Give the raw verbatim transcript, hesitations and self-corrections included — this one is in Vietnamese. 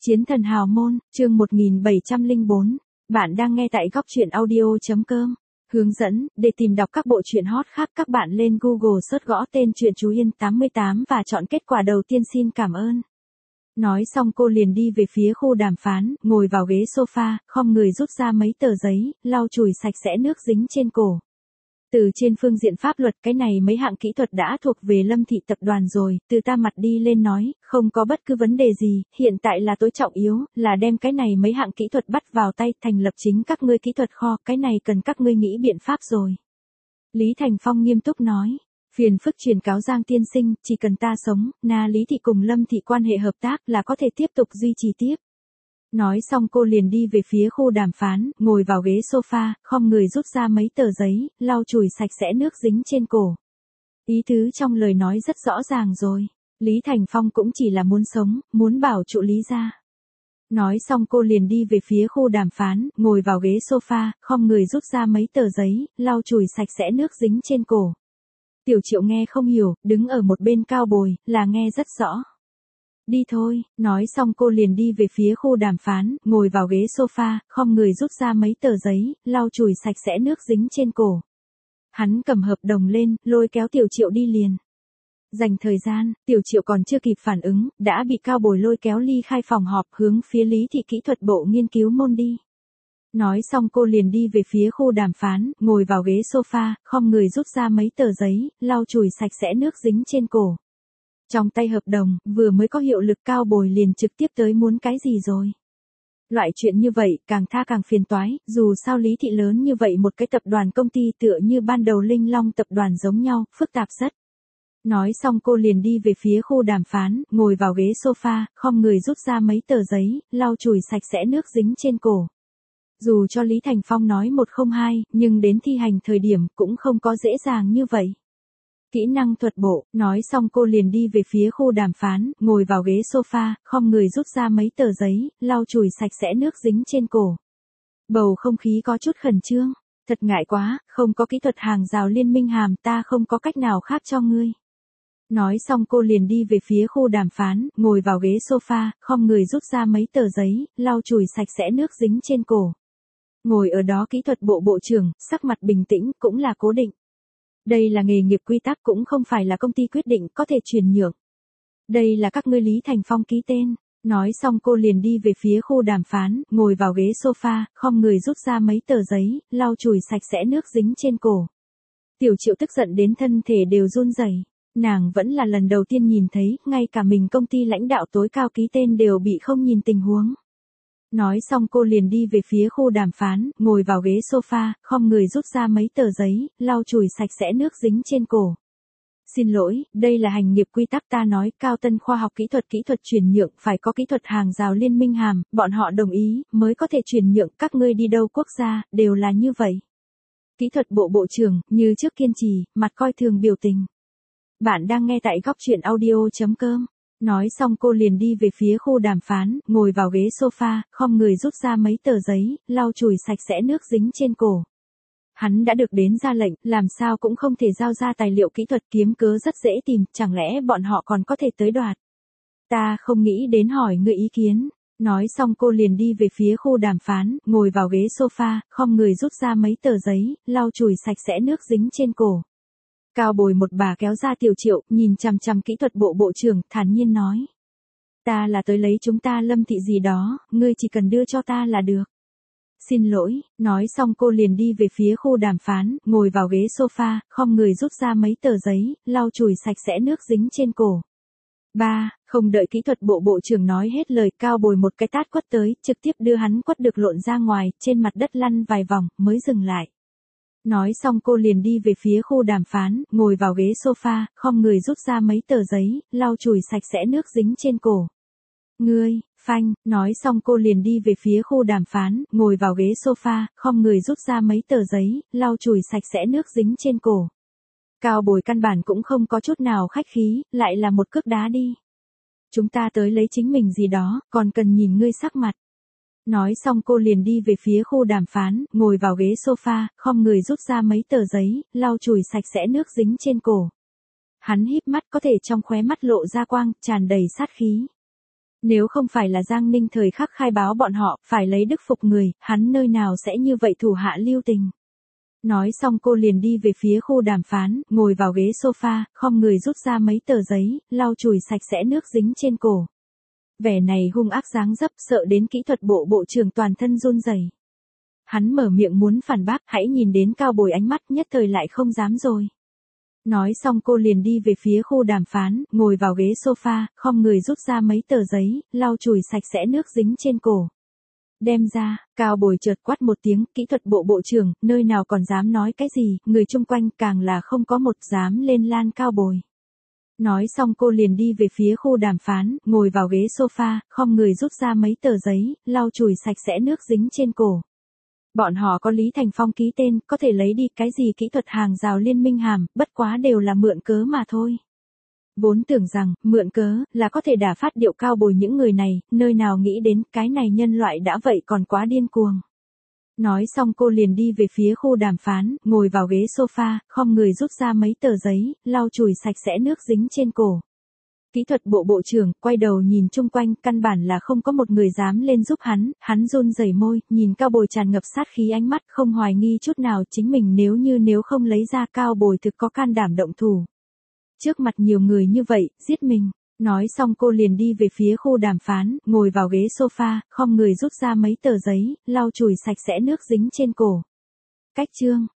Chiến thần hào môn, chương một nghìn bảy trăm lẻ bốn. Bạn đang nghe tại góc truyện audio chấm com. Hướng dẫn, để tìm đọc các bộ truyện hot khác các bạn lên Google search gõ tên truyện Chú Yên tám mươi tám và chọn kết quả đầu tiên xin cảm ơn. Nói xong cô liền đi về phía khu đàm phán, ngồi vào ghế sofa, khom người rút ra mấy tờ giấy, lau chùi sạch sẽ nước dính trên cổ. Từ trên phương diện pháp luật cái này mấy hạng kỹ thuật đã thuộc về Lâm Thị tập đoàn rồi, từ ta mặt đi lên nói, không có bất cứ vấn đề gì, hiện tại là tối trọng yếu, là đem cái này mấy hạng kỹ thuật bắt vào tay, thành lập chính các ngươi kỹ thuật kho, cái này cần các ngươi nghĩ biện pháp rồi. Lý Thành Phong nghiêm túc nói, phiền phức truyền cáo Giang tiên sinh, chỉ cần ta sống, na Lý Thị cùng Lâm Thị quan hệ hợp tác là có thể tiếp tục duy trì tiếp. Nói xong cô liền đi về phía khu đàm phán, ngồi vào ghế sofa, khom người rút ra mấy tờ giấy, lau chùi sạch sẽ nước dính trên cổ. Ý tứ trong lời nói rất rõ ràng rồi. Lý Thành Phong cũng chỉ là muốn sống, muốn bảo trụ Lý gia. Nói xong cô liền đi về phía khu đàm phán, ngồi vào ghế sofa, khom người rút ra mấy tờ giấy, lau chùi sạch sẽ nước dính trên cổ. Tiểu Triệu nghe không hiểu, đứng ở một bên cao bồi, là nghe rất rõ. Đi thôi, nói xong cô liền đi về phía khu đàm phán, ngồi vào ghế sofa, khom người rút ra mấy tờ giấy, lau chùi sạch sẽ nước dính trên cổ. Hắn cầm hợp đồng lên, lôi kéo Tiểu Triệu đi liền. Dành thời gian, Tiểu Triệu còn chưa kịp phản ứng, đã bị cao bồi lôi kéo ly khai phòng họp hướng phía Lý Thị kỹ thuật bộ nghiên cứu môn đi. Nói xong cô liền đi về phía khu đàm phán, ngồi vào ghế sofa, khom người rút ra mấy tờ giấy, lau chùi sạch sẽ nước dính trên cổ. Trong tay hợp đồng, vừa mới có hiệu lực cao bồi liền trực tiếp tới muốn cái gì rồi. Loại chuyện như vậy, càng tha càng phiền toái, dù sao Lý Thị lớn như vậy một cái tập đoàn công ty tựa như ban đầu Linh Long tập đoàn giống nhau, phức tạp rất. Nói xong cô liền đi về phía khu đàm phán, ngồi vào ghế sofa, khom người rút ra mấy tờ giấy, lau chùi sạch sẽ nước dính trên cổ. Dù cho Lý Thành Phong nói một không hai, nhưng đến thi hành thời điểm cũng không có dễ dàng như vậy. Kỹ năng thuật bộ, nói xong cô liền đi về phía khu đàm phán, ngồi vào ghế sofa, khom người rút ra mấy tờ giấy, lau chùi sạch sẽ nước dính trên cổ. Bầu không khí có chút khẩn trương, thật ngại quá, không có kỹ thuật hàng rào liên minh hàm ta không có cách nào khác cho ngươi. Nói xong cô liền đi về phía khu đàm phán, ngồi vào ghế sofa, khom người rút ra mấy tờ giấy, lau chùi sạch sẽ nước dính trên cổ. Ngồi ở đó kỹ thuật bộ bộ trưởng, sắc mặt bình tĩnh, cũng là cố định. Đây là nghề nghiệp quy tắc cũng không phải là công ty quyết định có thể chuyển nhượng. Đây là các ngươi Lý Thành Phong ký tên. Nói xong cô liền đi về phía khu đàm phán, ngồi vào ghế sofa, khom người rút ra mấy tờ giấy, lau chùi sạch sẽ nước dính trên cổ. Tiểu Triệu tức giận đến thân thể đều run rẩy. Nàng vẫn là lần đầu tiên nhìn thấy, ngay cả mình công ty lãnh đạo tối cao ký tên đều bị không nhìn tình huống. Nói xong cô liền đi về phía khu đàm phán, ngồi vào ghế sofa, khom người rút ra mấy tờ giấy, lau chùi sạch sẽ nước dính trên cổ. Xin lỗi, đây là hành nghiệp quy tắc ta nói, cao tân khoa học kỹ thuật kỹ thuật chuyển nhượng phải có kỹ thuật hàng rào liên minh hàm, bọn họ đồng ý, mới có thể chuyển nhượng, các ngươi đi đâu quốc gia, đều là như vậy. Kỹ thuật bộ bộ trưởng, như trước kiên trì, mặt coi thường biểu tình. Bạn đang nghe tại góc truyện audio chấm com. Nói xong cô liền đi về phía khu đàm phán, ngồi vào ghế sofa, khom người rút ra mấy tờ giấy, lau chùi sạch sẽ nước dính trên cổ. Hắn đã được đến ra lệnh, làm sao cũng không thể giao ra tài liệu kỹ thuật, kiếm cớ rất dễ tìm, chẳng lẽ bọn họ còn có thể tới đoạt. Ta không nghĩ đến hỏi người ý kiến. Nói xong cô liền đi về phía khu đàm phán, ngồi vào ghế sofa, khom người rút ra mấy tờ giấy, lau chùi sạch sẽ nước dính trên cổ. Cao bồi một bà kéo ra Tiểu Triệu, nhìn chằm chằm kỹ thuật bộ bộ trưởng, thản nhiên nói. Ta là tới lấy chúng ta Lâm Thị gì đó, ngươi chỉ cần đưa cho ta là được. Xin lỗi, nói xong cô liền đi về phía khu đàm phán, ngồi vào ghế sofa, khom người rút ra mấy tờ giấy, lau chùi sạch sẽ nước dính trên cổ. Ba, không đợi kỹ thuật bộ bộ trưởng nói hết lời, cao bồi một cái tát quất tới, trực tiếp đưa hắn quất được lộn ra ngoài, trên mặt đất lăn vài vòng, mới dừng lại. Nói xong cô liền đi về phía khu đàm phán, ngồi vào ghế sofa, khom người rút ra mấy tờ giấy, lau chùi sạch sẽ nước dính trên cổ. Ngươi, phanh, nói xong cô liền đi về phía khu đàm phán, ngồi vào ghế sofa, khom người rút ra mấy tờ giấy, lau chùi sạch sẽ nước dính trên cổ. Cao bồi căn bản cũng không có chút nào khách khí, lại là một cước đá đi. Chúng ta tới lấy chính mình gì đó, còn cần nhìn ngươi sắc mặt. Nói xong cô liền đi về phía khu đàm phán, ngồi vào ghế sofa, khom người rút ra mấy tờ giấy, lau chùi sạch sẽ nước dính trên cổ. Hắn híp mắt có thể trong khóe mắt lộ ra quang, tràn đầy sát khí. Nếu không phải là Giang Ninh thời khắc khai báo bọn họ, phải lấy đức phục người, hắn nơi nào sẽ như vậy thủ hạ lưu tình. Nói xong cô liền đi về phía khu đàm phán, ngồi vào ghế sofa, khom người rút ra mấy tờ giấy, lau chùi sạch sẽ nước dính trên cổ. Vẻ này hung ác dáng dấp, sợ đến kỹ thuật bộ bộ trưởng toàn thân run rẩy. Hắn mở miệng muốn phản bác, hãy nhìn đến Cao Bồi ánh mắt, nhất thời lại không dám rồi. Nói xong cô liền đi về phía khu đàm phán, ngồi vào ghế sofa, khom người rút ra mấy tờ giấy, lau chùi sạch sẽ nước dính trên cổ. Đem ra, Cao Bồi chợt quát một tiếng, kỹ thuật bộ bộ trưởng, nơi nào còn dám nói cái gì, người chung quanh càng là không có một dám lên lan Cao Bồi. Nói xong cô liền đi về phía khu đàm phán, ngồi vào ghế sofa, khom người rút ra mấy tờ giấy, lau chùi sạch sẽ nước dính trên cổ. Bọn họ có Lý Thành Phong ký tên, có thể lấy đi cái gì kỹ thuật hàng rào liên minh hàm, bất quá đều là mượn cớ mà thôi. Vốn tưởng rằng, mượn cớ, là có thể đả phát điệu Cao Bồi những người này, nơi nào nghĩ đến, cái này nhân loại đã vậy còn quá điên cuồng. Nói xong cô liền đi về phía khu đàm phán, ngồi vào ghế sofa, khom người rút ra mấy tờ giấy, lau chùi sạch sẽ nước dính trên cổ. Kỹ thuật bộ bộ trưởng, quay đầu nhìn chung quanh, căn bản là không có một người dám lên giúp hắn, hắn run rẩy môi, nhìn Cao Bồi tràn ngập sát khí ánh mắt, không hoài nghi chút nào chính mình nếu như nếu không lấy ra Cao Bồi thực có can đảm động thủ. Trước mặt nhiều người như vậy, giết mình. Nói xong cô liền đi về phía khu đàm phán, ngồi vào ghế sofa, khom người rút ra mấy tờ giấy, lau chùi sạch sẽ nước dính trên cổ. Cách chương